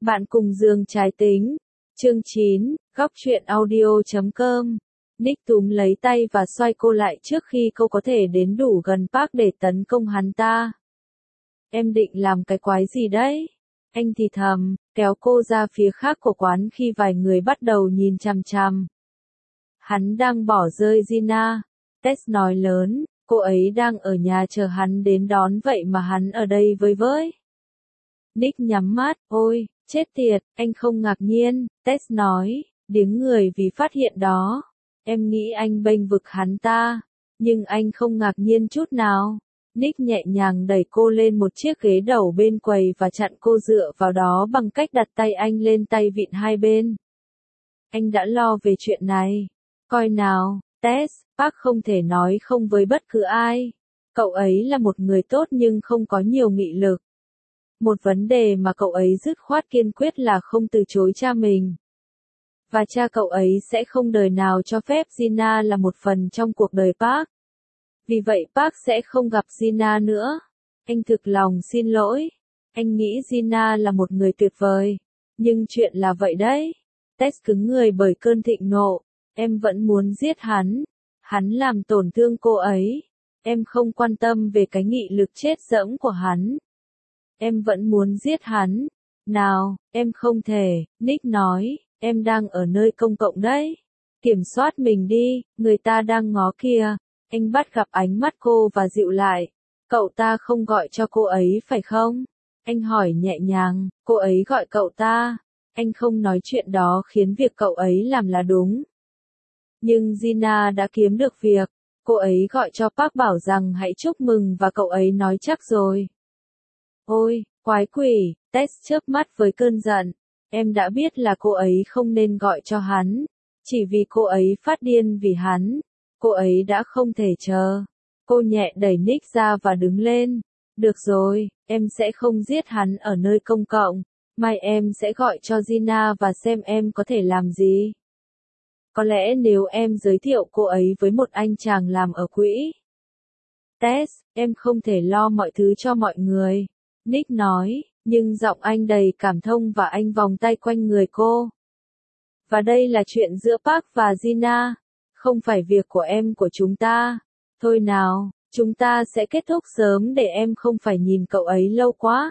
Bạn cùng giường trái tính. Chương 9, góc truyện audio.com. Nick túm lấy tay và xoay cô lại trước khi cô có thể đến đủ gần Park để tấn công hắn ta. Em định làm cái quái gì đấy? Anh thì thầm, kéo cô ra phía khác của quán khi vài người bắt đầu nhìn chằm chằm. Hắn đang bỏ rơi Gina. Tess nói lớn, cô ấy đang ở nhà chờ hắn đến đón vậy mà hắn ở đây với. Nick nhắm mắt, ôi, chết tiệt, anh không ngạc nhiên, Tess nói, điếng người vì phát hiện đó. Em nghĩ anh bênh vực hắn ta, nhưng anh không ngạc nhiên chút nào. Nick nhẹ nhàng đẩy cô lên một chiếc ghế đầu bên quầy và chặn cô dựa vào đó bằng cách đặt tay anh lên tay vịn hai bên. Anh đã lo về chuyện này. Coi nào, Tess, Park không thể nói không với bất cứ ai. Cậu ấy là một người tốt nhưng không có nhiều nghị lực. Một vấn đề mà cậu ấy dứt khoát kiên quyết là không từ chối cha mình. Và cha cậu ấy sẽ không đời nào cho phép Gina là một phần trong cuộc đời Park. Vì vậy Park sẽ không gặp Gina nữa. Anh thực lòng xin lỗi. Anh nghĩ Gina là một người tuyệt vời. Nhưng chuyện là vậy đấy. Tess cứng người bởi cơn thịnh nộ. Em vẫn muốn giết hắn. Hắn làm tổn thương cô ấy. Em không quan tâm về cái nghị lực chết dẫm của hắn. Em vẫn muốn giết hắn. Nào, em không thể, Nick nói, em đang ở nơi công cộng đấy. Kiểm soát mình đi, người ta đang ngó kìa. Anh bắt gặp ánh mắt cô và dịu lại. Cậu ta không gọi cho cô ấy phải không? Anh hỏi nhẹ nhàng, cô ấy gọi cậu ta. Anh không nói chuyện đó khiến việc cậu ấy làm là đúng. Nhưng Gina đã kiếm được việc. Cô ấy gọi cho Park bảo rằng hãy chúc mừng và cậu ấy nói chắc rồi. Ôi, quái quỷ, Tess chớp mắt với cơn giận. Em đã biết là cô ấy không nên gọi cho hắn. Chỉ vì cô ấy phát điên vì hắn. Cô ấy đã không thể chờ. Cô nhẹ đẩy Nick ra và đứng lên. Được rồi, em sẽ không giết hắn ở nơi công cộng. Mai em sẽ gọi cho Gina và xem em có thể làm gì. Có lẽ nếu em giới thiệu cô ấy với một anh chàng làm ở quỹ. Tess, em không thể lo mọi thứ cho mọi người. Nick nói, nhưng giọng anh đầy cảm thông và anh vòng tay quanh người cô. Và đây là chuyện giữa Park và Gina. Không phải việc của chúng ta. Thôi nào, chúng ta sẽ kết thúc sớm để em không phải nhìn cậu ấy lâu quá.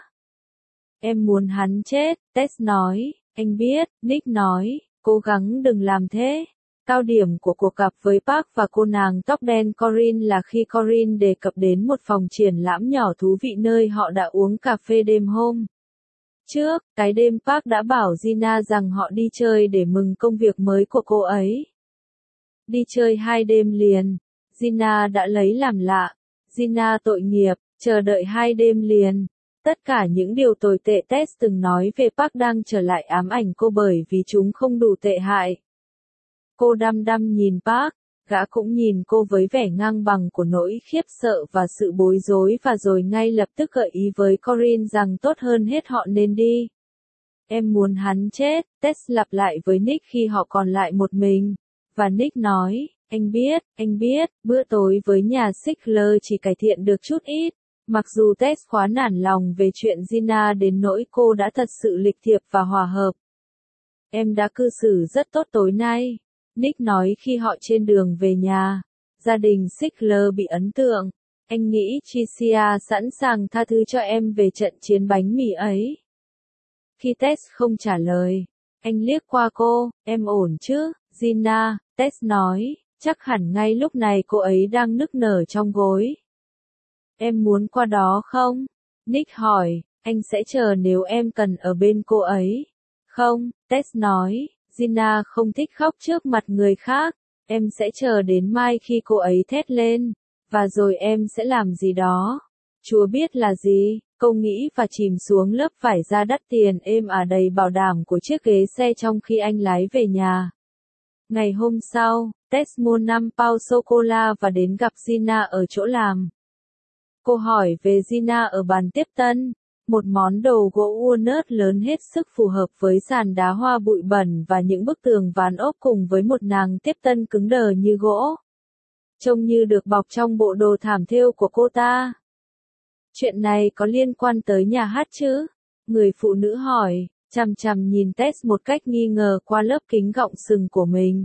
Em muốn hắn chết, Tess nói. Anh biết, Nick nói, cố gắng đừng làm thế. Cao điểm của cuộc gặp với Park và cô nàng tóc đen Corinne là khi Corinne đề cập đến một phòng triển lãm nhỏ thú vị nơi họ đã uống cà phê đêm hôm trước. Cái đêm Park đã bảo Gina rằng họ đi chơi để mừng công việc mới của cô ấy. Đi chơi 2 đêm liền. Gina đã lấy làm lạ. Gina tội nghiệp, chờ đợi 2 đêm liền. Tất cả những điều tồi tệ Tess từng nói về Park đang trở lại ám ảnh cô bởi vì chúng không đủ tệ hại. Cô đăm đăm nhìn Park, gã cũng nhìn cô với vẻ ngang bằng của nỗi khiếp sợ và sự bối rối và rồi ngay lập tức gợi ý với Corinne rằng tốt hơn hết họ nên đi. Em muốn hắn chết, Tess lặp lại với Nick khi họ còn lại một mình. Và Nick nói, anh biết, bữa tối với nhà Sickler chỉ cải thiện được chút ít. Mặc dù Tess khá nản lòng về chuyện Gina đến nỗi cô đã thật sự lịch thiệp và hòa hợp. Em đã cư xử rất tốt tối nay. Nick nói khi họ trên đường về nhà. Gia đình Sickler bị ấn tượng. Anh nghĩ Tricia sẵn sàng tha thứ cho em về trận chiến bánh mì ấy. Khi Tess không trả lời, anh liếc qua cô, em ổn chứ, Gina, Tess nói, chắc hẳn ngay lúc này cô ấy đang nức nở trong gối. Em muốn qua đó không? Nick hỏi, anh sẽ chờ nếu em cần ở bên cô ấy. Không, Tess nói. Gina không thích khóc trước mặt người khác, em sẽ chờ đến mai khi cô ấy thét lên, và rồi em sẽ làm gì đó. Chúa biết là gì, cô nghĩ và chìm xuống lớp vải da đắt tiền êm đầy bảo đảm của chiếc ghế xe trong khi anh lái về nhà. Ngày hôm sau, Tess mua 5 pound sô-cô-la và đến gặp Gina ở chỗ làm. Cô hỏi về Gina ở bàn tiếp tân. Một món đồ gỗ walnut lớn hết sức phù hợp với sàn đá hoa bụi bẩn và những bức tường ván ốp cùng với một nàng tiếp tân cứng đờ như gỗ. Trông như được bọc trong bộ đồ thảm thêu của cô ta. Chuyện này có liên quan tới nhà hát chứ? Người phụ nữ hỏi, chằm chằm nhìn Tess một cách nghi ngờ qua lớp kính gọng sừng của mình.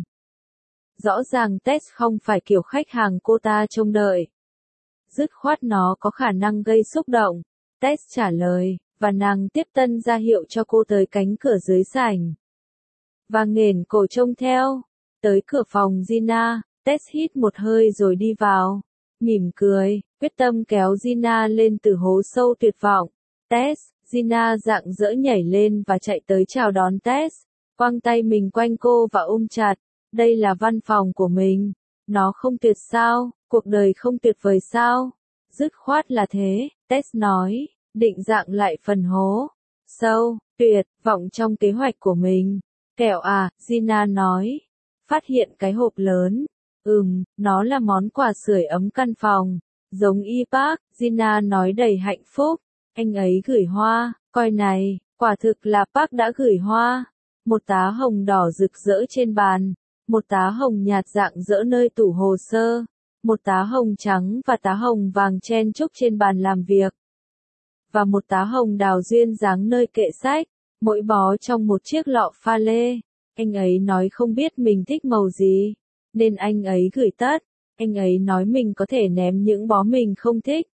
Rõ ràng Tess không phải kiểu khách hàng cô ta trông đợi. Dứt khoát nó có khả năng gây xúc động. Tess trả lời, và nàng tiếp tân ra hiệu cho cô tới cánh cửa dưới sảnh. Và nghển cổ trông theo. Tới cửa phòng Gina, Tess hít một hơi rồi đi vào. Mỉm cười, quyết tâm kéo Gina lên từ hố sâu tuyệt vọng. Tess, Gina rạng rỡ nhảy lên và chạy tới chào đón Tess. Quăng tay mình quanh cô và ôm chặt. Đây là văn phòng của mình. Nó không tuyệt sao? Cuộc đời không tuyệt vời sao? Dứt khoát là thế, Tess nói, định dạng lại phần hố. Sâu, tuyệt vọng trong kế hoạch của mình. Kẹo à, Gina nói. Phát hiện cái hộp lớn. Nó là món quà sưởi ấm căn phòng. Giống y Park, Gina nói đầy hạnh phúc. Anh ấy gửi hoa, coi này, quả thực là Park đã gửi hoa. Một tá hồng đỏ rực rỡ trên bàn. Một tá hồng nhạt rạng rỡ nơi tủ hồ sơ. Một tá hồng trắng và tá hồng vàng chen chúc trên bàn làm việc. Và một tá hồng đào duyên dáng nơi kệ sách, mỗi bó trong một chiếc lọ pha lê. Anh ấy nói không biết mình thích màu gì, nên anh ấy gửi tất. Anh ấy nói mình có thể ném những bó mình không thích.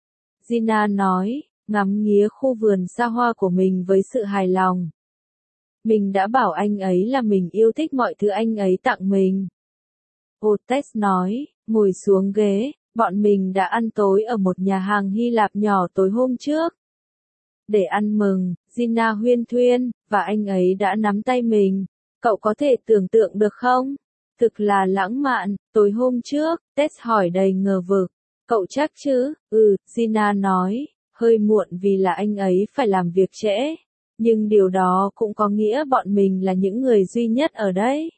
Gina nói, ngắm nghía khu vườn xa hoa của mình với sự hài lòng. Mình đã bảo anh ấy là mình yêu thích mọi thứ anh ấy tặng mình. Tess nói, ngồi xuống ghế, bọn mình đã ăn tối ở một nhà hàng Hy Lạp nhỏ tối hôm trước. Để ăn mừng, Gina huyên thuyên, và anh ấy đã nắm tay mình. Cậu có thể tưởng tượng được không? Thực là lãng mạn, tối hôm trước, Tess hỏi đầy ngờ vực. Cậu chắc chứ? Gina nói, hơi muộn vì là anh ấy phải làm việc trễ. Nhưng điều đó cũng có nghĩa bọn mình là những người duy nhất ở đây.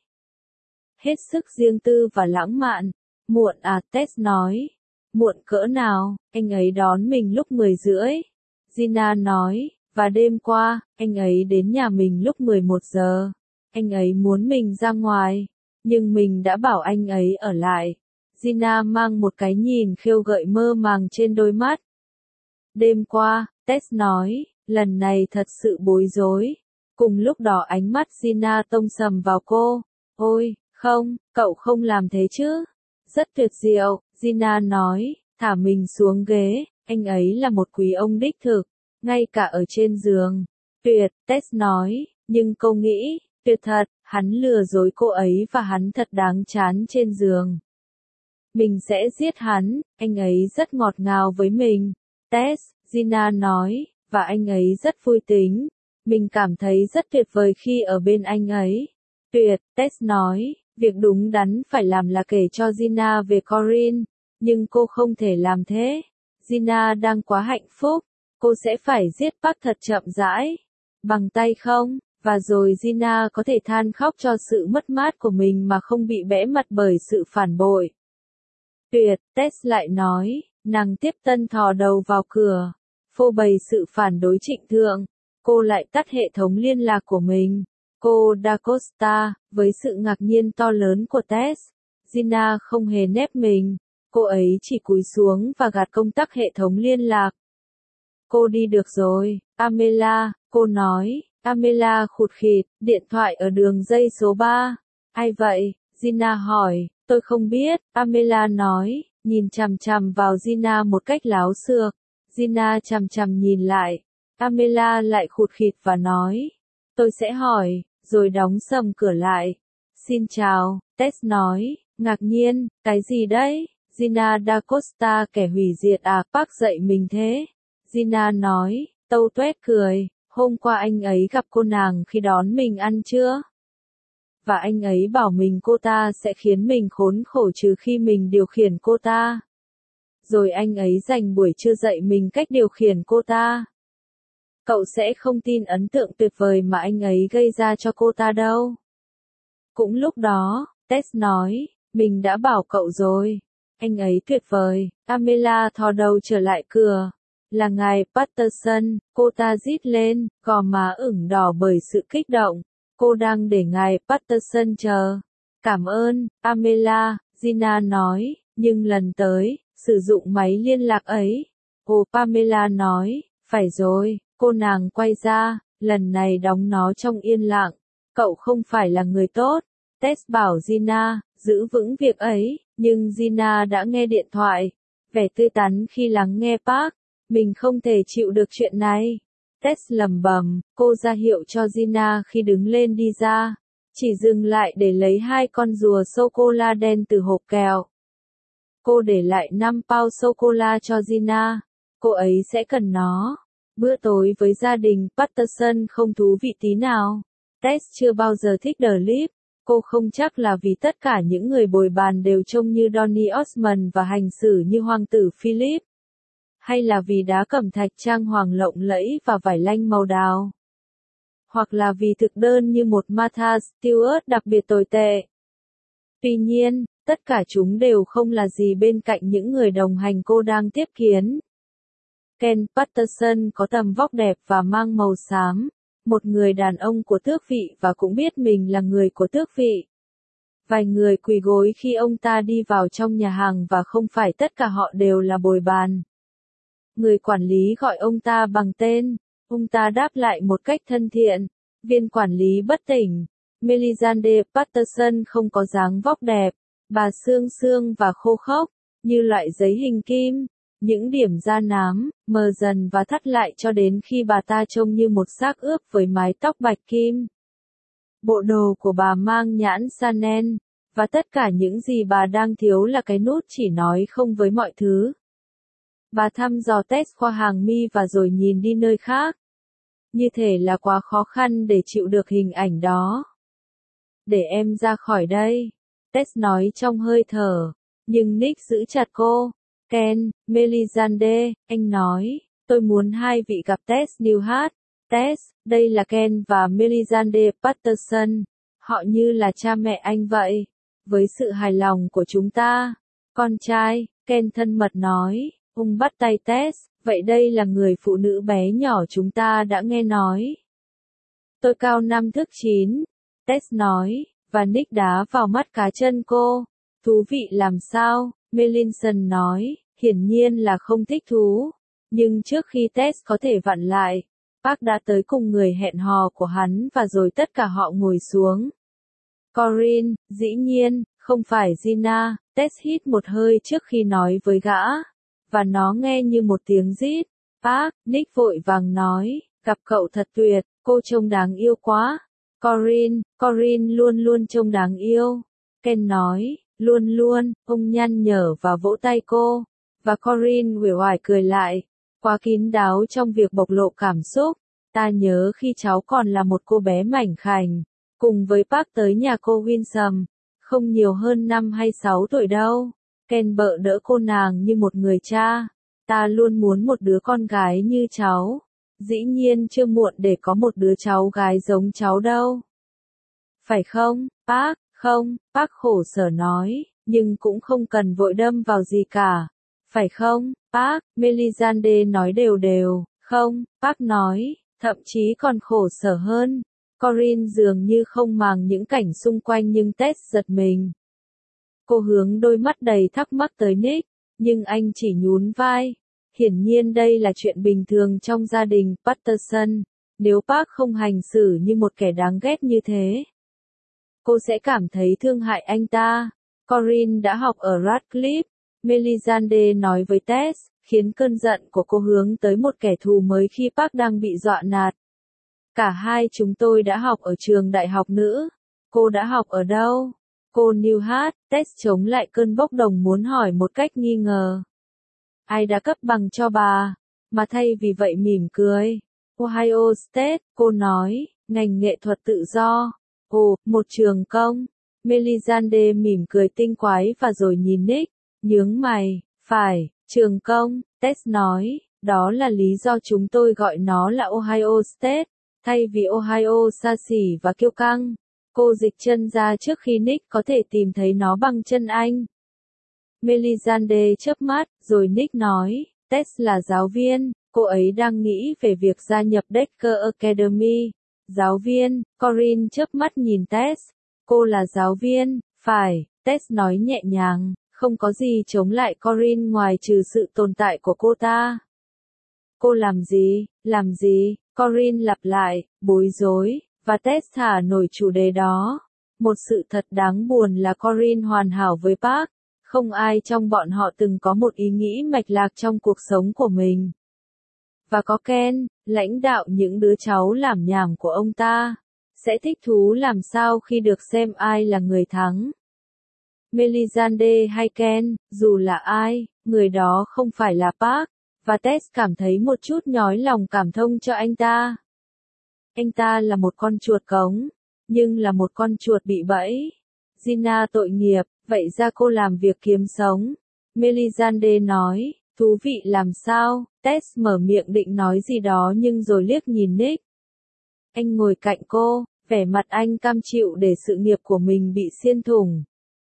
Hết sức riêng tư và lãng mạn. Muộn à, Tess nói. Muộn cỡ nào, anh ấy đón mình lúc 10 rưỡi. Gina nói, và đêm qua, anh ấy đến nhà mình lúc 11 giờ. Anh ấy muốn mình ra ngoài, nhưng mình đã bảo anh ấy ở lại. Gina mang một cái nhìn khêu gợi mơ màng trên đôi mắt. Đêm qua, Tess nói, lần này thật sự bối rối. Cùng lúc đó ánh mắt Gina tông sầm vào cô. Ôi, không, cậu không làm thế chứ. Rất tuyệt diệu, Gina nói, thả mình xuống ghế, anh ấy là một quý ông đích thực, ngay cả ở trên giường. Tuyệt, Tess nói, nhưng cô nghĩ, tuyệt thật, hắn lừa dối cô ấy và hắn thật đáng chán trên giường. Mình sẽ giết hắn, anh ấy rất ngọt ngào với mình. Tess, Gina nói, và anh ấy rất vui tính. Mình cảm thấy rất tuyệt vời khi ở bên anh ấy. Tuyệt, Tess nói, việc đúng đắn phải làm là kể cho Gina về Corinne, nhưng cô không thể làm thế. Gina đang quá hạnh phúc, cô sẽ phải giết Park thật chậm rãi. Bằng tay không? Và rồi Gina có thể than khóc cho sự mất mát của mình mà không bị bẽ mặt bởi sự phản bội. Tuyệt, Tess lại nói, nàng tiếp tân thò đầu vào cửa, phô bày sự phản đối trịnh thượng. Cô lại tắt hệ thống liên lạc của mình. Cô Da Costa, với sự ngạc nhiên to lớn của Tess, Gina không hề nép mình. Cô ấy chỉ cúi xuống và gạt công tắc hệ thống liên lạc. Cô đi được rồi, Pamela, cô nói. Pamela khụt khịt, điện thoại ở đường dây số 3. Ai vậy? Gina hỏi. Tôi không biết, Pamela nói, nhìn chằm chằm vào Gina một cách láo xược. Gina chằm chằm nhìn lại. Pamela lại khụt khịt và nói. Tôi sẽ hỏi, rồi đóng sầm cửa lại. Xin chào, Tess nói, ngạc nhiên, cái gì đấy? Gina Da Costa kẻ hủy diệt à, Park dạy mình thế. Gina nói, tâu tuét cười, hôm qua anh ấy gặp cô nàng khi đón mình ăn trưa. Và anh ấy bảo mình cô ta sẽ khiến mình khốn khổ trừ khi mình điều khiển cô ta. Rồi anh ấy dành buổi trưa dạy mình cách điều khiển cô ta. Cậu sẽ không tin ấn tượng tuyệt vời mà anh ấy gây ra cho cô ta đâu. Cũng lúc đó, Tess nói, mình đã bảo cậu rồi. Anh ấy tuyệt vời. Pamela thò đầu trở lại cửa. Là ngài Patterson, cô ta rít lên, gò má ửng đỏ bởi sự kích động. Cô đang để ngài Patterson chờ. Cảm ơn, Pamela, Gina nói, nhưng lần tới, sử dụng máy liên lạc ấy. Pamela nói, phải rồi, cô nàng quay ra, lần này đóng nó trong yên lặng. Cậu không phải là người tốt. Tess bảo Gina, giữ vững việc ấy, nhưng Gina đã nghe điện thoại. Vẻ tươi tắn khi lắng nghe Park. Mình không thể chịu được chuyện này. Tess lẩm bẩm, cô ra hiệu cho Gina khi đứng lên đi ra. Chỉ dừng lại để lấy 2 con rùa sô-cô-la đen từ hộp kẹo. Cô để lại 5 pound sô-cô-la cho Gina. Cô ấy sẽ cần nó. Bữa tối với gia đình Patterson không thú vị tí nào. Tess chưa bao giờ thích The Lip. Cô không chắc là vì tất cả những người bồi bàn đều trông như Donny Osmond và hành xử như hoàng tử Philip. Hay là vì đá cẩm thạch trang hoàng lộng lẫy và vải lanh màu đào. Hoặc là vì thực đơn như một Martha Stewart đặc biệt tồi tệ. Tuy nhiên, tất cả chúng đều không là gì bên cạnh những người đồng hành cô đang tiếp kiến. Ken Patterson có tầm vóc đẹp và mang màu xám, một người đàn ông của tước vị và cũng biết mình là người của tước vị. Vài người quỳ gối khi ông ta đi vào trong nhà hàng và không phải tất cả họ đều là bồi bàn. Người quản lý gọi ông ta bằng tên, ông ta đáp lại một cách thân thiện. Viên quản lý bất tỉnh. Melisande Patterson không có dáng vóc đẹp, bà xương xương và khô khốc, như loại giấy hình kim. Những điểm da nám, mờ dần và thắt lại cho đến khi bà ta trông như một xác ướp với mái tóc bạch kim. Bộ đồ của bà mang nhãn Chanel, và tất cả những gì bà đang thiếu là cái nút chỉ nói không với mọi thứ. Bà thăm dò Tess qua hàng mi và rồi nhìn đi nơi khác. Như thể là quá khó khăn để chịu được hình ảnh đó. Để em ra khỏi đây. Tess nói trong hơi thở. Nhưng Nick giữ chặt cô. Ken, Melisande, anh nói. Tôi muốn hai vị gặp Tess Newhart. Tess, đây là Ken và Melisande Patterson. Họ như là cha mẹ anh vậy. Với sự hài lòng của chúng ta. Con trai, Ken thân mật nói. Ông bắt tay Tess, vậy đây là người phụ nữ bé nhỏ chúng ta đã nghe nói. Tôi cao 5 thước 9, Tess nói, và Nick đá vào mắt cá chân cô. Thú vị làm sao, Melinson nói, hiển nhiên là không thích thú. Nhưng trước khi Tess có thể vặn lại, Park đã tới cùng người hẹn hò của hắn và rồi tất cả họ ngồi xuống. Corinne, dĩ nhiên, không phải Gina, Tess hít một hơi trước khi nói với gã. Và nó nghe như một tiếng rít. Park, Nick vội vàng nói, gặp cậu thật tuyệt, cô trông đáng yêu quá. Corinne luôn luôn trông đáng yêu. Ken nói, luôn luôn, ông nhăn nhở và vỗ tay cô. Và Corinne uể oải cười lại, quá kín đáo trong việc bộc lộ cảm xúc. Ta nhớ khi cháu còn là một cô bé mảnh khảnh, cùng với Park tới nhà cô Winsome, không nhiều hơn 5 hay 6 tuổi đâu. Ken bợ đỡ cô nàng như một người cha. Ta luôn muốn một đứa con gái như cháu. Dĩ nhiên chưa muộn để có một đứa cháu gái giống cháu đâu. Phải không, Park? Không, Park khổ sở nói, nhưng cũng không cần vội đâm vào gì cả. Phải không, Park? Melisande nói đều đều. Không, Park nói, thậm chí còn khổ sở hơn. Corinne dường như không màng những cảnh xung quanh nhưng Tess giật mình. Cô hướng đôi mắt đầy thắc mắc tới Nick, nhưng anh chỉ nhún vai. Hiển nhiên đây là chuyện bình thường trong gia đình Patterson, nếu Park không hành xử như một kẻ đáng ghét như thế. Cô sẽ cảm thấy thương hại anh ta. Corinne đã học ở Radcliffe, Melisande nói với Tess, khiến cơn giận của cô hướng tới một kẻ thù mới khi Park đang bị dọa nạt. Cả hai chúng tôi đã học ở trường đại học nữ. Cô đã học ở đâu? Cô Newhart, Tess chống lại cơn bốc đồng muốn hỏi một cách nghi ngờ. Ai đã cấp bằng cho bà? Mà thay vì vậy mỉm cười. Ohio State, cô nói, ngành nghệ thuật tự do. Ồ, một trường công. Melisande mỉm cười tinh quái và rồi nhìn Nick, nhướng mày. Phải, trường công, Tess nói, đó là lý do chúng tôi gọi nó là Ohio State, thay vì Ohio xa xỉ và kiêu căng. Cô dịch chân ra trước khi Nick có thể tìm thấy nó bằng chân anh. Melisande chớp mắt, rồi Nick nói, Tess là giáo viên, cô ấy đang nghĩ về việc gia nhập Decker Academy. Giáo viên, Corinne chớp mắt nhìn Tess. Cô là giáo viên, phải, Tess nói nhẹ nhàng, không có gì chống lại Corinne ngoài trừ sự tồn tại của cô ta. Cô làm gì, Corinne lặp lại, bối rối, và Tess thả nổi chủ đề đó. Một sự thật đáng buồn là Corinne hoàn hảo với Park. Không ai trong bọn họ từng có một ý nghĩ mạch lạc trong cuộc sống của mình. Và có Ken, lãnh đạo những đứa cháu làm nhảm của ông ta, sẽ thích thú làm sao khi được xem ai là người thắng. Melisande hay Ken, dù là ai, người đó không phải là Park, và Tess cảm thấy một chút nhói lòng cảm thông cho anh ta. Anh ta là một con chuột cống, nhưng là một con chuột bị bẫy. Gina tội nghiệp, vậy ra cô làm việc kiếm sống. Melisande nói, thú vị làm sao, Tess mở miệng định nói gì đó nhưng rồi liếc nhìn Nick. Anh ngồi cạnh cô, vẻ mặt anh cam chịu để sự nghiệp của mình bị xiên thủng.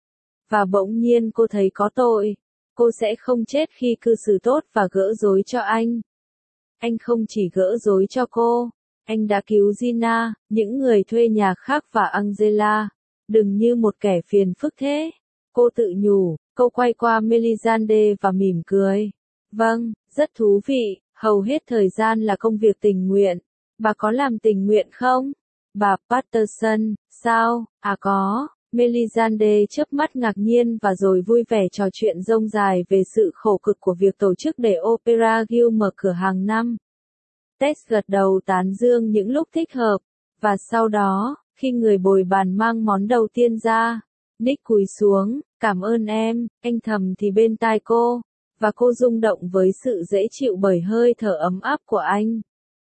Và bỗng nhiên cô thấy có tội. Cô sẽ không chết khi cư xử tốt và gỡ rối cho anh. Anh không chỉ gỡ rối cho cô, anh đã cứu Gina, những người thuê nhà khác và Angela. Đừng như một kẻ phiền phức thế. Cô tự nhủ, cô quay qua Melisande và mỉm cười. Vâng, rất thú vị, hầu hết thời gian là công việc tình nguyện. Bà có làm tình nguyện không? Bà Patterson, sao? À có. Melisande chớp mắt ngạc nhiên và rồi vui vẻ trò chuyện rông dài về sự khổ cực của việc tổ chức để Opera Guild mở cửa hàng năm. Tess gật đầu tán dương những lúc thích hợp, và sau đó, khi người bồi bàn mang món đầu tiên ra, Nick cúi xuống, cảm ơn em, anh thầm thì bên tai cô, và cô rung động với sự dễ chịu bởi hơi thở ấm áp của anh.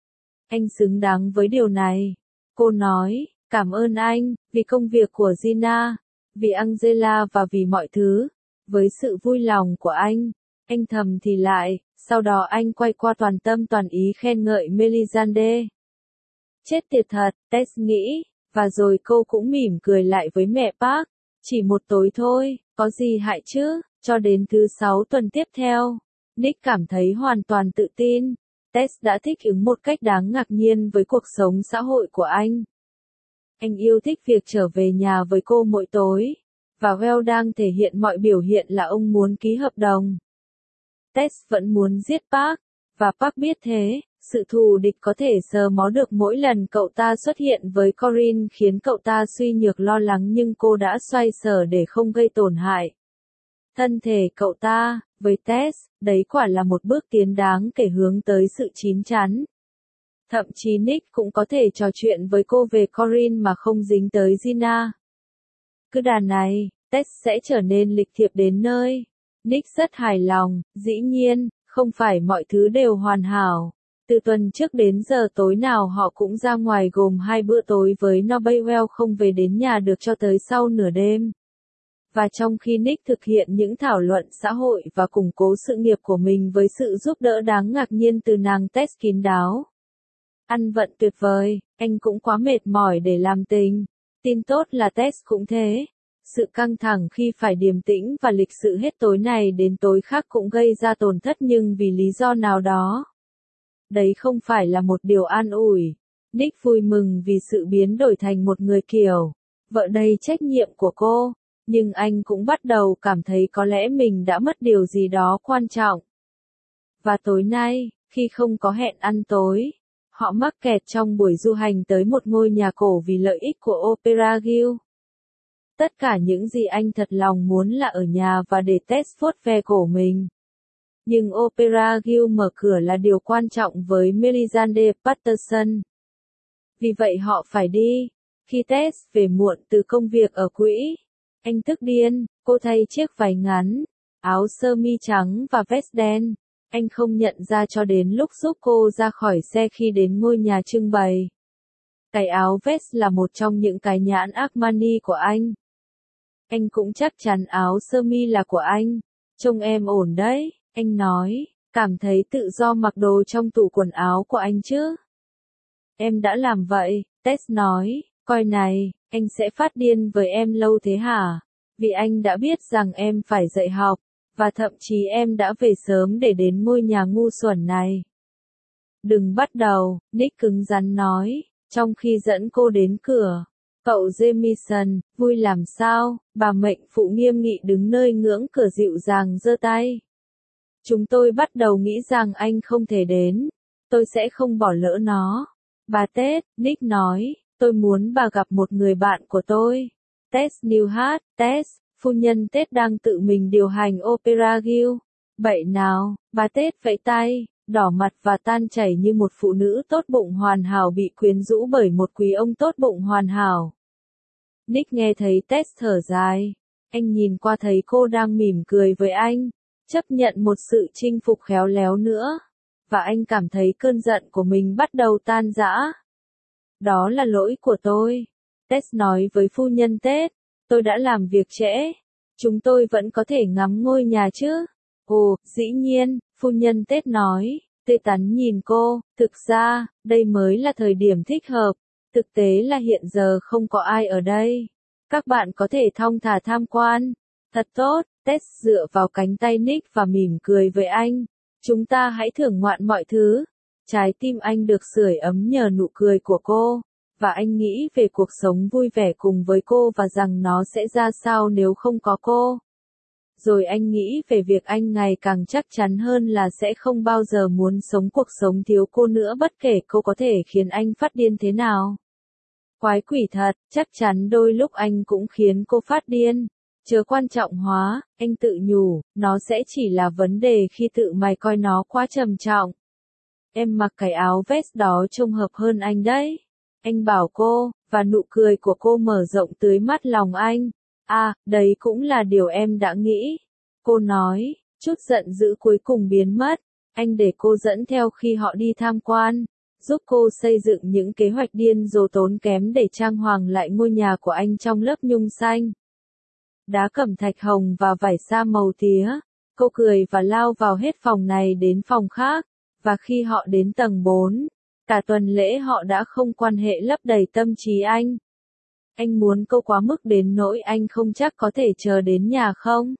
Anh xứng đáng với điều này. Cô nói, cảm ơn anh, vì công việc của Gina, vì Angela và vì mọi thứ. Với sự vui lòng của anh thầm thì lại, sau đó anh quay qua toàn tâm toàn ý khen ngợi Melisande. Chết tiệt thật, Tess nghĩ, và rồi cô cũng mỉm cười lại với mẹ Park. Chỉ một tối thôi, có gì hại chứ, cho đến thứ 6 tuần tiếp theo. Nick cảm thấy hoàn toàn tự tin. Tess đã thích ứng một cách đáng ngạc nhiên với cuộc sống xã hội của anh. Anh yêu thích việc trở về nhà với cô mỗi tối, và Well đang thể hiện mọi biểu hiện là ông muốn ký hợp đồng. Tess vẫn muốn giết Park, và Park biết thế, sự thù địch có thể sờ mó được mỗi lần cậu ta xuất hiện với Corinne khiến cậu ta suy nhược lo lắng nhưng cô đã xoay sở để không gây tổn hại. Thân thể cậu ta, với Tess, đấy quả là một bước tiến đáng kể hướng tới sự chín chắn. Thậm chí Nick cũng có thể trò chuyện với cô về Corinne mà không dính tới Gina. Cứ đà này, Tess sẽ trở nên lịch thiệp đến nơi. Nick rất hài lòng, dĩ nhiên, không phải mọi thứ đều hoàn hảo. Từ tuần trước đến giờ tối nào họ cũng ra ngoài gồm 2 bữa tối với Norbert không về đến nhà được cho tới sau nửa đêm. Và trong khi Nick thực hiện những thảo luận xã hội và củng cố sự nghiệp của mình với sự giúp đỡ đáng ngạc nhiên từ nàng Tess kín đáo. Ăn vận tuyệt vời, anh cũng quá mệt mỏi để làm tình. Tin tốt là Tess cũng thế. Sự căng thẳng khi phải điềm tĩnh và lịch sự hết tối này đến tối khác cũng gây ra tổn thất nhưng vì lý do nào đó. Đấy không phải là một điều an ủi. Nick vui mừng vì sự biến đổi thành một người kiểu vợ đầy trách nhiệm của cô, nhưng anh cũng bắt đầu cảm thấy có lẽ mình đã mất điều gì đó quan trọng. Và tối nay, khi không có hẹn ăn tối, họ mắc kẹt trong buổi du hành tới một ngôi nhà cổ vì lợi ích của Opera Guild. Tất cả những gì anh thật lòng muốn là ở nhà và để Tess vuốt ve cổ mình. Nhưng Opera Guild mở cửa là điều quan trọng với Melisande Patterson. Vì vậy họ phải đi. Khi Tess về muộn từ công việc ở quỹ, anh tức điên, cô thay chiếc váy ngắn, áo sơ mi trắng và vest đen. Anh không nhận ra cho đến lúc giúp cô ra khỏi xe khi đến ngôi nhà trưng bày. Cái áo vest là một trong những cái nhãn Armani của anh. Anh cũng chắc chắn áo sơ mi là của anh. Trông em ổn đấy, anh nói, cảm thấy tự do mặc đồ trong tủ quần áo của anh chứ. Em đã làm vậy, Tess nói, coi này, anh sẽ phát điên với em lâu thế hả? Vì anh đã biết rằng em phải dạy học, và thậm chí em đã về sớm để đến ngôi nhà ngu xuẩn này. Đừng bắt đầu, Nick cứng rắn nói, trong khi dẫn cô đến cửa. Cậu Jamieson, vui làm sao, bà mệnh phụ nghiêm nghị đứng nơi ngưỡng cửa dịu dàng giơ tay. Chúng tôi bắt đầu nghĩ rằng anh không thể đến. Tôi sẽ không bỏ lỡ nó. Bà Tess, Nick nói, tôi muốn bà gặp một người bạn của tôi. Tess Newhart, Tess, phu nhân Tess đang tự mình điều hành Opera Guild. Vậy nào, bà Tess vẫy tay, đỏ mặt và tan chảy như một phụ nữ tốt bụng hoàn hảo bị quyến rũ bởi một quý ông tốt bụng hoàn hảo. Nick nghe thấy Tess thở dài. Anh nhìn qua thấy cô đang mỉm cười với anh, chấp nhận một sự chinh phục khéo léo nữa. Và anh cảm thấy cơn giận của mình bắt đầu tan rã. Đó là lỗi của tôi. Tess nói với phu nhân Tess, tôi đã làm việc trễ. Chúng tôi vẫn có thể ngắm ngôi nhà chứ? Ồ, dĩ nhiên, phu nhân Tess nói, tươi tắn nhìn cô, thực ra, đây mới là thời điểm thích hợp. Thực tế là hiện giờ không có ai ở đây. Các bạn có thể thong thả tham quan. Thật tốt, Tess dựa vào cánh tay Nick và mỉm cười với anh. Chúng ta hãy thưởng ngoạn mọi thứ. Trái tim anh được sưởi ấm nhờ nụ cười của cô. Và anh nghĩ về cuộc sống vui vẻ cùng với cô và rằng nó sẽ ra sao nếu không có cô. Rồi anh nghĩ về việc anh ngày càng chắc chắn hơn là sẽ không bao giờ muốn sống cuộc sống thiếu cô nữa bất kể cô có thể khiến anh phát điên thế nào. Quái quỷ thật, chắc chắn đôi lúc anh cũng khiến cô phát điên. Chớ quan trọng hóa, anh tự nhủ, nó sẽ chỉ là vấn đề khi tự mày coi nó quá trầm trọng. Em mặc cái áo vest đó trông hợp hơn anh đấy. Anh bảo cô, và nụ cười của cô mở rộng tưới mắt lòng anh. À, đấy cũng là điều em đã nghĩ. Cô nói, chút giận dữ cuối cùng biến mất. Anh để cô dẫn theo khi họ đi tham quan, giúp cô xây dựng những kế hoạch điên rồ tốn kém để trang hoàng lại ngôi nhà của anh trong lớp nhung xanh, đá cẩm thạch hồng và vải sa màu tía. Cô cười và lao vào hết phòng này đến phòng khác, và khi họ đến tầng 4, cả tuần lễ họ đã không quan hệ lấp đầy tâm trí anh. Anh muốn cô quá mức đến nỗi anh không chắc có thể chờ đến nhà không?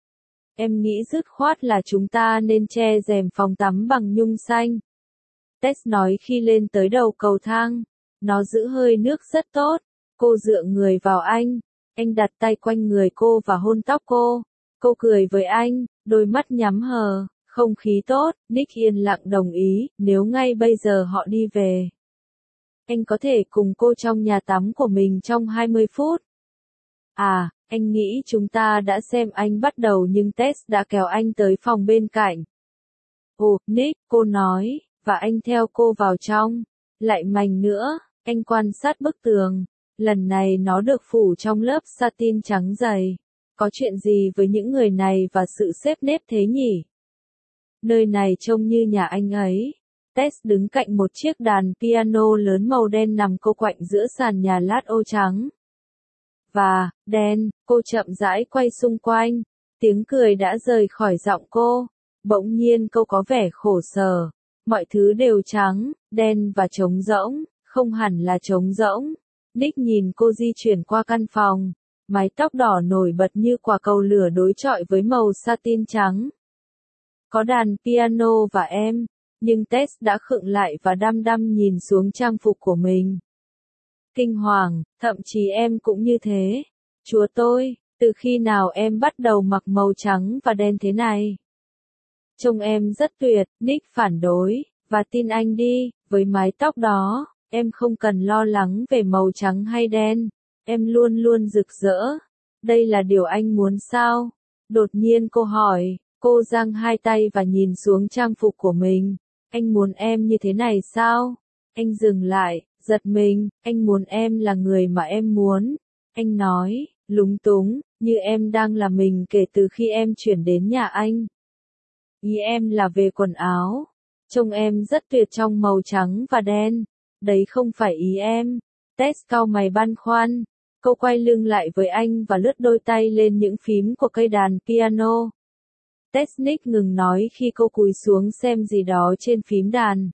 Em nghĩ dứt khoát là chúng ta nên che rèm phòng tắm bằng nhung xanh. Tess nói khi lên tới đầu cầu thang. Nó giữ hơi nước rất tốt. Cô dựa người vào anh. Anh đặt tay quanh người cô và hôn tóc cô. Cô cười với anh, đôi mắt nhắm hờ. Không khí tốt, Nick yên lặng đồng ý, nếu ngay bây giờ họ đi về. Anh có thể cùng cô trong nhà tắm của mình trong 20 phút. À, anh nghĩ chúng ta đã xem anh bắt đầu nhưng Tess đã kéo anh tới phòng bên cạnh. Ồ, Nick, cô nói, và anh theo cô vào trong. Lại mành nữa, anh quan sát bức tường. Lần này nó được phủ trong lớp satin trắng dày. Có chuyện gì với những người này và sự xếp nếp thế nhỉ? Nơi này trông như nhà anh ấy. Tess đứng cạnh một chiếc đàn piano lớn màu đen nằm cô quạnh giữa sàn nhà lát ô trắng. Và, đen, cô chậm rãi quay xung quanh. Tiếng cười đã rời khỏi giọng cô. Bỗng nhiên cô có vẻ khổ sở. Mọi thứ đều trắng, đen và trống rỗng, không hẳn là trống rỗng. Nick nhìn cô di chuyển qua căn phòng. Mái tóc đỏ nổi bật như quả cầu lửa đối chọi với màu satin trắng. Có đàn piano và em, nhưng Tess đã khựng lại và đăm đăm nhìn xuống trang phục của mình. Kinh hoàng, thậm chí em cũng như thế. Chúa tôi, từ khi nào em bắt đầu mặc màu trắng và đen thế này? Trông em rất tuyệt, Nick phản đối, và tin anh đi, với mái tóc đó, em không cần lo lắng về màu trắng hay đen, em luôn luôn rực rỡ. Đây là điều anh muốn sao? Đột nhiên cô hỏi, cô giang hai tay và nhìn xuống trang phục của mình. Anh muốn em như thế này sao? Anh dừng lại, giật mình, anh muốn em là người mà em muốn. Anh nói, lúng túng, như em đang là mình kể từ khi em chuyển đến nhà anh. Ý em là về quần áo. Trông em rất tuyệt trong màu trắng và đen. Đấy không phải ý em. Tess cau mày băn khoăn. Cô quay lưng lại với anh và lướt đôi tay lên những phím của cây đàn piano. Nick ngừng nói khi cô cúi xuống xem gì đó trên phím đàn.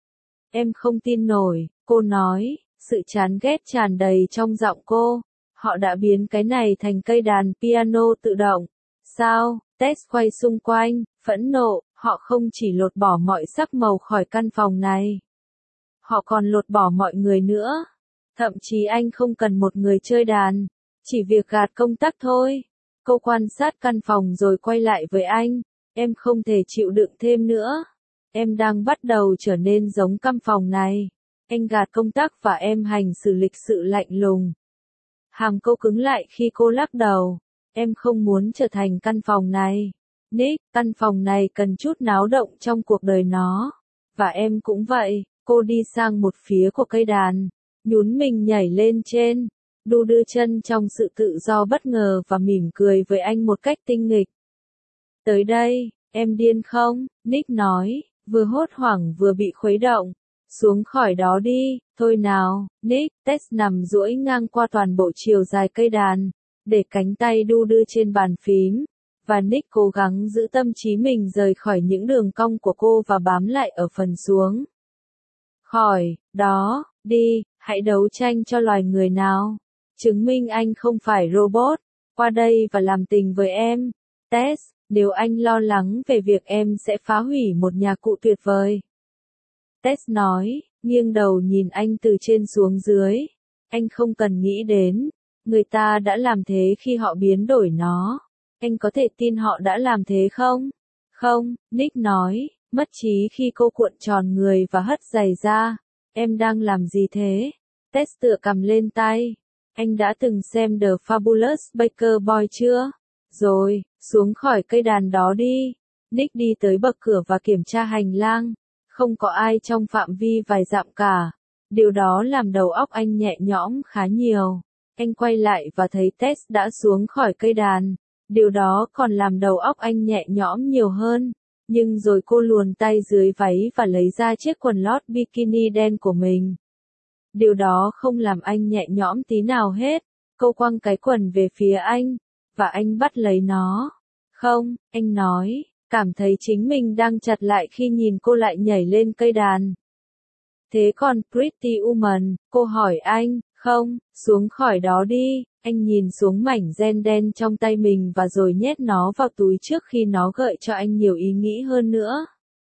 Em không tin nổi, cô nói, sự chán ghét tràn đầy trong giọng cô. Họ đã biến cái này thành cây đàn piano tự động. Sao? Tess quay xung quanh, phẫn nộ, họ không chỉ lột bỏ mọi sắc màu khỏi căn phòng này. Họ còn lột bỏ mọi người nữa. Thậm chí anh không cần một người chơi đàn, chỉ việc gạt công tắc thôi. Cô quan sát căn phòng rồi quay lại với anh. Em không thể chịu đựng thêm nữa. Em đang bắt đầu trở nên giống căn phòng này. Anh gạt công tắc và em hành xử lịch sự lạnh lùng. Hàm cô cứng lại khi cô lắc đầu. Em không muốn trở thành căn phòng này. Nick, căn phòng này cần chút náo động trong cuộc đời nó. Và em cũng vậy. Cô đi sang một phía của cây đàn. Nhún mình nhảy lên trên. Đu đưa chân trong sự tự do bất ngờ và mỉm cười với anh một cách tinh nghịch. Tới đây, em điên không? Nick nói, vừa hốt hoảng vừa bị khuấy động. Xuống khỏi đó đi, thôi nào, Nick. Tess nằm duỗi ngang qua toàn bộ chiều dài cây đàn, để cánh tay đu đưa trên bàn phím. Và Nick cố gắng giữ tâm trí mình rời khỏi những đường cong của cô và bám lại ở phần xuống. Khỏi, đó, đi, hãy đấu tranh cho loài người nào. Chứng minh anh không phải robot. Qua đây và làm tình với em. Tess, nếu anh lo lắng về việc em sẽ phá hủy một nhà cụ tuyệt vời. Tess nói, nghiêng đầu nhìn anh từ trên xuống dưới. Anh không cần nghĩ đến. Người ta đã làm thế khi họ biến đổi nó. Anh có thể tin họ đã làm thế không? Không, Nick nói, mất trí khi cô cuộn tròn người và hất giày ra. Em đang làm gì thế? Tess tựa cằm lên tay. Anh đã từng xem The Fabulous Baker Boy chưa? Rồi, xuống khỏi cây đàn đó đi. Nick đi tới bậc cửa và kiểm tra hành lang. Không có ai trong phạm vi vài dặm cả. Điều đó làm đầu óc anh nhẹ nhõm khá nhiều. Anh quay lại và thấy Tess đã xuống khỏi cây đàn. Điều đó còn làm đầu óc anh nhẹ nhõm nhiều hơn. Nhưng rồi cô luồn tay dưới váy và lấy ra chiếc quần lót bikini đen của mình. Điều đó không làm anh nhẹ nhõm tí nào hết. Cô quăng cái quần về phía anh, và anh bắt lấy nó. Không, anh nói, cảm thấy chính mình đang chặt lại khi nhìn cô lại nhảy lên cây đàn. Thế còn Pretty Woman, cô hỏi anh, không, xuống khỏi đó đi. Anh nhìn xuống mảnh ren đen trong tay mình và rồi nhét nó vào túi trước khi nó gợi cho anh nhiều ý nghĩ hơn nữa.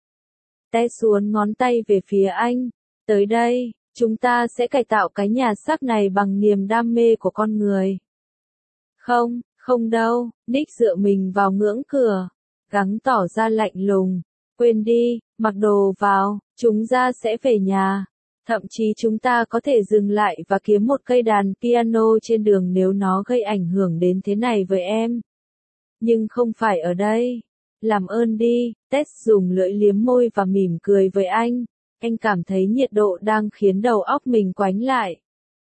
Tess uốn ngón tay về phía anh. Tới đây, chúng ta sẽ cải tạo cái nhà xác này bằng niềm đam mê của con người. Không, không đâu, Nick dựa mình vào ngưỡng cửa, gắng tỏ ra lạnh lùng. Quên đi, mặc đồ vào, chúng ta sẽ về nhà. Thậm chí chúng ta có thể dừng lại và kiếm một cây đàn piano trên đường nếu nó gây ảnh hưởng đến thế này với em. Nhưng không phải ở đây. Làm ơn đi, Tess dùng lưỡi liếm môi và mỉm cười với anh. Anh cảm thấy nhiệt độ đang khiến đầu óc mình quánh lại.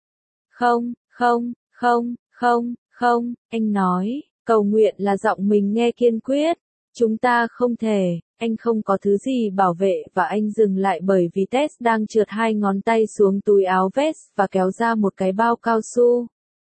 Không, không, không, không, không, anh nói, cầu nguyện là giọng mình nghe kiên quyết. Chúng ta không thể, anh không có thứ gì bảo vệ và anh dừng lại bởi vì Tess đang trượt hai ngón tay xuống túi áo vest và kéo ra một cái bao cao su.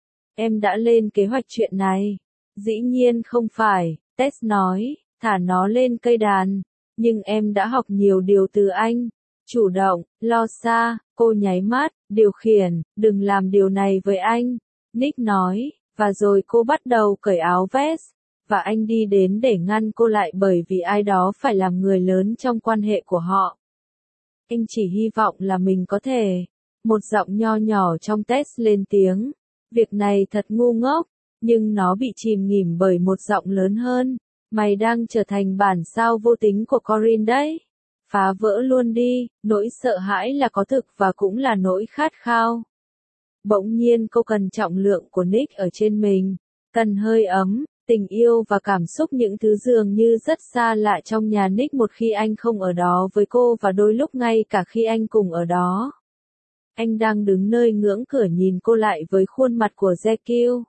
Em đã lên kế hoạch chuyện này. Dĩ nhiên không phải, Tess nói, thả nó lên cây đàn. Nhưng em đã học nhiều điều từ anh. Chủ động, lo xa, cô nháy mắt, điều khiển, đừng làm điều này với anh. Nick nói, và rồi cô bắt đầu cởi áo vest. Và anh đi đến để ngăn cô lại bởi vì ai đó phải làm người lớn trong quan hệ của họ. Anh chỉ hy vọng là mình có thể. Một giọng nho nhỏ trong Tess lên tiếng. Việc này thật ngu ngốc, nhưng nó bị chìm nghỉm bởi một giọng lớn hơn. Mày đang trở thành bản sao vô tính của Corinne đấy. Phá vỡ luôn đi, nỗi sợ hãi là có thực và cũng là nỗi khát khao. Bỗng nhiên cô cần trọng lượng của Nick ở trên mình. Cần hơi ấm. Tình yêu và cảm xúc những thứ dường như rất xa lạ trong nhà Nick một khi anh không ở đó với cô và đôi lúc ngay cả khi anh cùng ở đó. Anh đang đứng nơi ngưỡng cửa nhìn cô lại với khuôn mặt của Jekyll.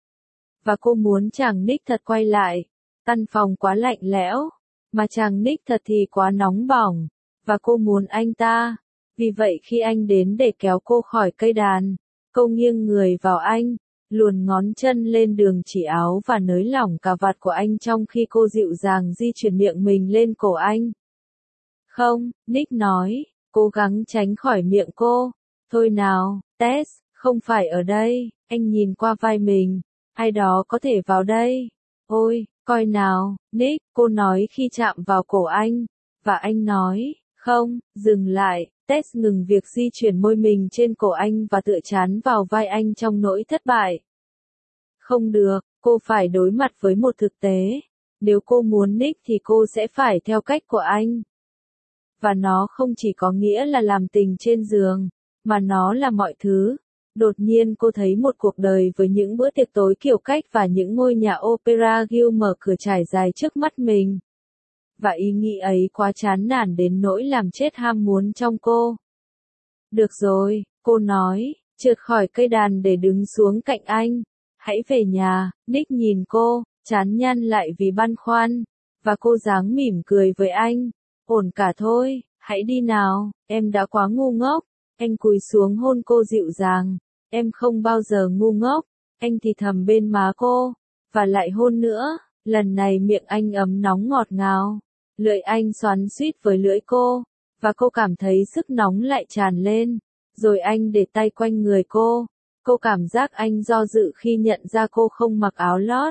Và cô muốn chàng Nick thật quay lại. Căn phòng quá lạnh lẽo. Mà chàng Nick thật thì quá nóng bỏng. Và cô muốn anh ta. Vì vậy khi anh đến để kéo cô khỏi cây đàn, cô nghiêng người vào anh. Luồn ngón chân lên đường chỉ áo và nới lỏng cà vạt của anh trong khi cô dịu dàng di chuyển miệng mình lên cổ anh. Không, Nick nói, cố gắng tránh khỏi miệng cô. Thôi nào, Tess, không phải ở đây. Anh nhìn qua vai mình. Ai đó có thể vào đây. Ôi, coi nào, Nick, cô nói khi chạm vào cổ anh. Và anh nói, không, dừng lại. Tess ngừng việc di chuyển môi mình trên cổ anh và tựa chán vào vai anh trong nỗi thất bại. Không được, cô phải đối mặt với một thực tế. Nếu cô muốn Nick thì cô sẽ phải theo cách của anh. Và nó không chỉ có nghĩa là làm tình trên giường, mà nó là mọi thứ. Đột nhiên cô thấy một cuộc đời với những bữa tiệc tối kiểu cách và những ngôi nhà opera Guild mở cửa trải dài trước mắt mình. Và ý nghĩ ấy quá chán nản đến nỗi làm chết ham muốn trong cô. Được rồi, cô nói, trượt khỏi cây đàn để đứng xuống cạnh anh. Hãy về nhà. Nick nhìn cô, trán nhăn lại vì băn khoăn. Và cô dáng mỉm cười với anh. Ổn cả thôi, hãy đi nào, em đã quá ngu ngốc. Anh cúi xuống hôn cô dịu dàng. Em không bao giờ ngu ngốc. Anh thì thầm bên má cô. Và lại hôn nữa. Lần này miệng anh ấm nóng ngọt ngào. Lưỡi anh xoắn xuýt với lưỡi cô. Và cô cảm thấy sức nóng lại tràn lên. Rồi anh để tay quanh người cô. Cô cảm giác anh do dự khi nhận ra cô không mặc áo lót.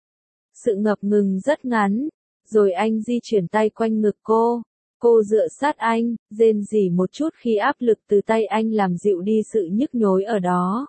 Sự ngập ngừng rất ngắn. Rồi anh di chuyển tay quanh ngực cô. Cô dựa sát anh, rên rỉ một chút khi áp lực từ tay anh làm dịu đi sự nhức nhối ở đó.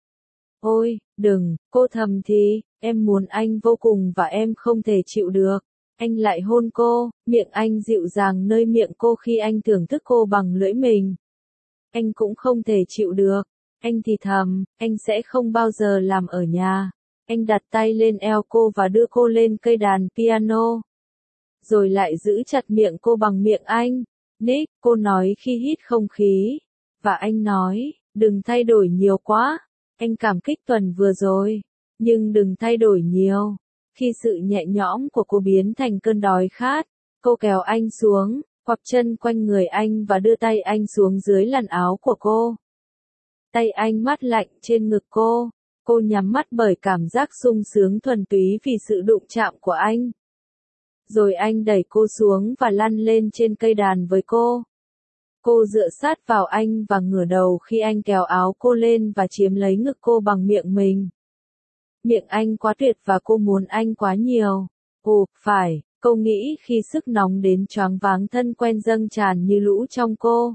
Ôi, đừng, cô thầm thì, em muốn anh vô cùng và em không thể chịu được. Anh lại hôn cô, miệng anh dịu dàng nơi miệng cô khi anh thưởng thức cô bằng lưỡi mình. Anh cũng không thể chịu được. Anh thì thầm, anh sẽ không bao giờ làm ở nhà. Anh đặt tay lên eo cô và đưa cô lên cây đàn piano. Rồi lại giữ chặt miệng cô bằng miệng anh. Nick, cô nói khi hít không khí. Và anh nói, đừng thay đổi nhiều quá. Anh cảm kích tuần vừa rồi. Nhưng đừng thay đổi nhiều. Khi sự nhẹ nhõm của cô biến thành cơn đói khát, cô kéo anh xuống, quặp chân quanh người anh và đưa tay anh xuống dưới làn áo của cô. Tay anh mát lạnh trên ngực cô. Cô nhắm mắt bởi cảm giác sung sướng thuần túy vì sự đụng chạm của anh. Rồi anh đẩy cô xuống và lăn lên trên cây đàn với cô. Cô dựa sát vào anh và ngửa đầu khi anh kéo áo cô lên và chiếm lấy ngực cô bằng miệng mình. Miệng anh quá tuyệt và cô muốn anh quá nhiều. Ồ, phải, cô nghĩ khi sức nóng đến choáng váng thân quen dâng tràn như lũ trong cô.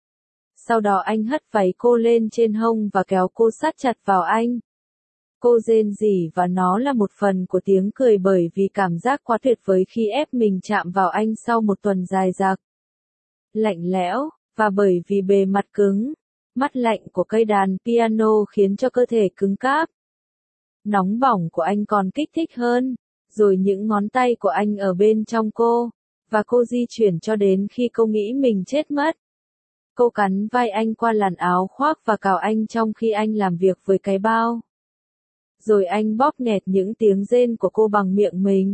Sau đó anh hất váy cô lên trên hông và kéo cô sát chặt vào anh. Cô rên rỉ và nó là một phần của tiếng cười bởi vì cảm giác quá tuyệt vời khi ép mình chạm vào anh sau một tuần dài dặc. Lạnh lẽo, và bởi vì bề mặt cứng, mắt lạnh của cây đàn piano khiến cho cơ thể cứng cáp. Nóng bỏng của anh còn kích thích hơn, rồi những ngón tay của anh ở bên trong cô, và cô di chuyển cho đến khi cô nghĩ mình chết mất. Cô cắn vai anh qua làn áo khoác và cào anh trong khi anh làm việc với cái bao. Rồi anh bóp nghẹt những tiếng rên của cô bằng miệng mình.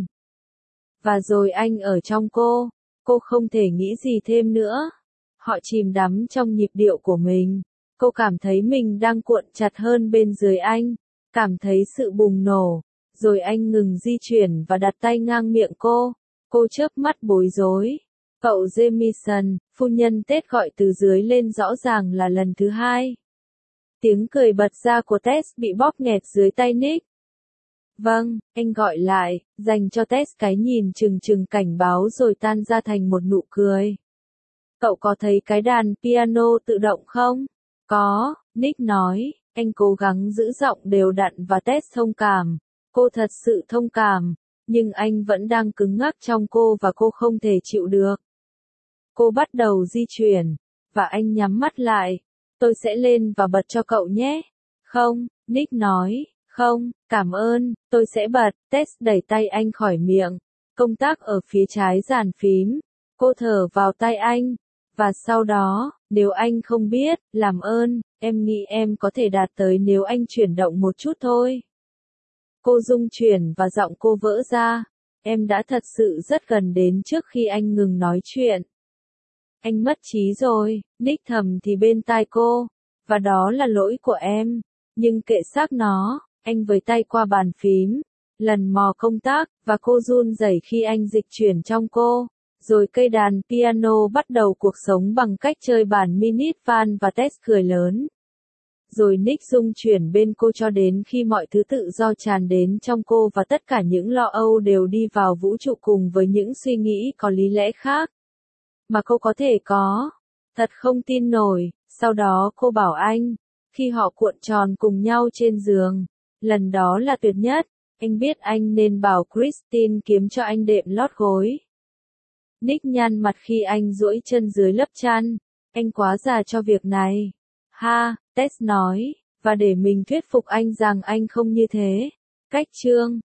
Và rồi anh ở trong cô không thể nghĩ gì thêm nữa. Họ chìm đắm trong nhịp điệu của mình. Cô cảm thấy mình đang cuộn chặt hơn bên dưới anh, cảm thấy sự bùng nổ. Rồi anh ngừng di chuyển và đặt tay ngang miệng cô. Cô chớp mắt bối rối. Cậu Jamison, phu nhân Tết gọi từ dưới lên rõ ràng là lần thứ hai. Tiếng cười bật ra của Tess bị bóp nghẹt dưới tay Nick. Vâng, anh gọi lại, dành cho Tess cái nhìn trừng trừng cảnh báo rồi tan ra thành một nụ cười. Cậu có thấy cái đàn piano tự động không? Có, Nick nói, anh cố gắng giữ giọng đều đặn và Tess thông cảm. Cô thật sự thông cảm, nhưng anh vẫn đang cứng ngắc trong cô và cô không thể chịu được. Cô bắt đầu di chuyển, và anh nhắm mắt lại. Tôi sẽ lên và bật cho cậu nhé. Không, Nick nói, không, cảm ơn, tôi sẽ bật. Tess đẩy tay anh khỏi miệng. Công tác ở phía trái bàn phím. Cô thở vào tay anh. Và sau đó, nếu anh không biết, làm ơn, em nghĩ em có thể đạt tới nếu anh chuyển động một chút thôi. Cô rung chuyển và giọng cô vỡ ra. Em đã thật sự rất gần đến trước khi anh ngừng nói chuyện. Anh mất trí rồi, Nick thầm thì bên tai cô. Và đó là lỗi của em. Nhưng kệ xác nó, anh với tay qua bàn phím. Lần mò công tác, và cô run rẩy khi anh dịch chuyển trong cô. Rồi cây đàn piano bắt đầu cuộc sống bằng cách chơi bản Minute Van và Tess cười lớn. Rồi Nick rung chuyển bên cô cho đến khi mọi thứ tự do tràn đến trong cô và tất cả những lo âu đều đi vào vũ trụ cùng với những suy nghĩ có lý lẽ khác mà cô có thể có. Thật không tin nổi, sau đó cô bảo anh, khi họ cuộn tròn cùng nhau trên giường, lần đó là tuyệt nhất, anh biết anh nên bảo Christine kiếm cho anh đệm lót gối. Nick nhăn mặt khi anh duỗi chân dưới lớp chăn, anh quá già cho việc này. Ha, Tess nói, và để mình thuyết phục anh rằng anh không như thế. Cách chương